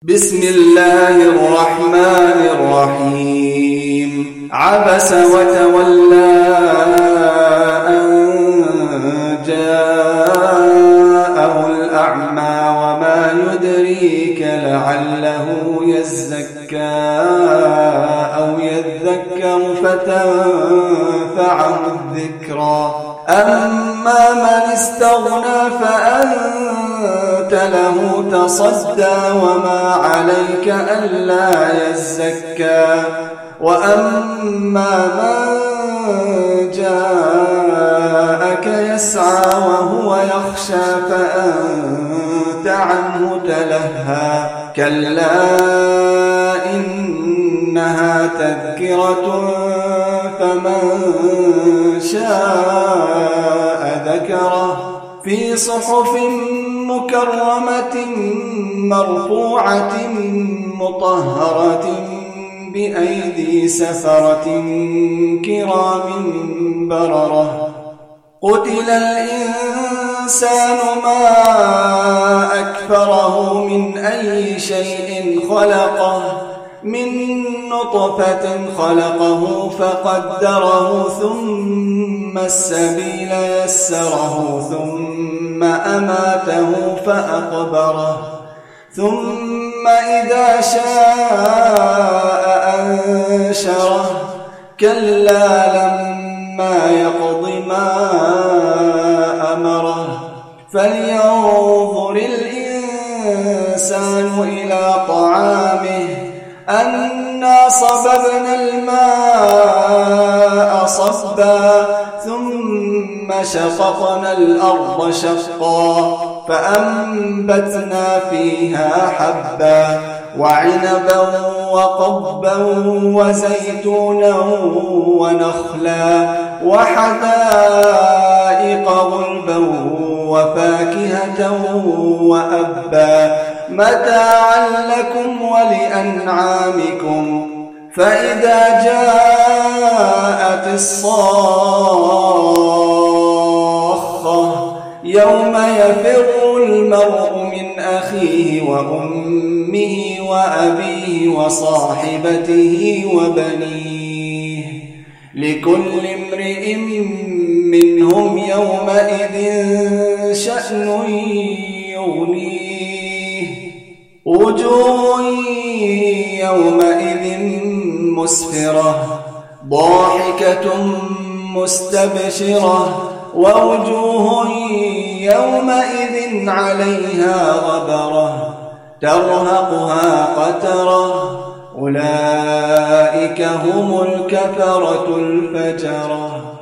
بسم الله الرحمن الرحيم. عبس وتولى أن جاءه الأعمى وما يدريك لعله يزكى أو يذكر فتنفعه الذكرى. أما من استغنى فأنت له تصدى وما عليك ألا يزكى. وأما من جاءك يسعى وهو يخشى فأنت عنه تلهى. كلا إنها تذكرة فمن شاء ذكره في صحف مكرمة مرفوعة مطهرة بأيدي سفرة كرام بررة. قتل الإنسان ما أكفره من أي شيء خلقه من نطفة خلقه فقدره ثم السبيل يسره ثم أماته فأقبره ثم إذا شاء أنشره. كلا لما يقض ما أمره. فلينظر الإنسان إلى طعامه أنا صببنا الماء صبا ثم شققنا الأرض شقا فأنبتنا فيها حبا وعنبا وقضبا وزيتونا ونخلا وحدائق غلبا وفاكهة وأبا متاعا لكم ولأنعامكم. فإذا جاءت الصاخة يوم يفر المرء من أخيه وأمه وأبيه وصاحبته وبنيه لكل امرئ منهم يومئذ شأن يغنيه. وجوه يومئذ مسفرة ضاحكة مستبشرة ووجوه يومئذ عليها غبرة ترهقها قترة. أولئك هم الكفرة الفجرة.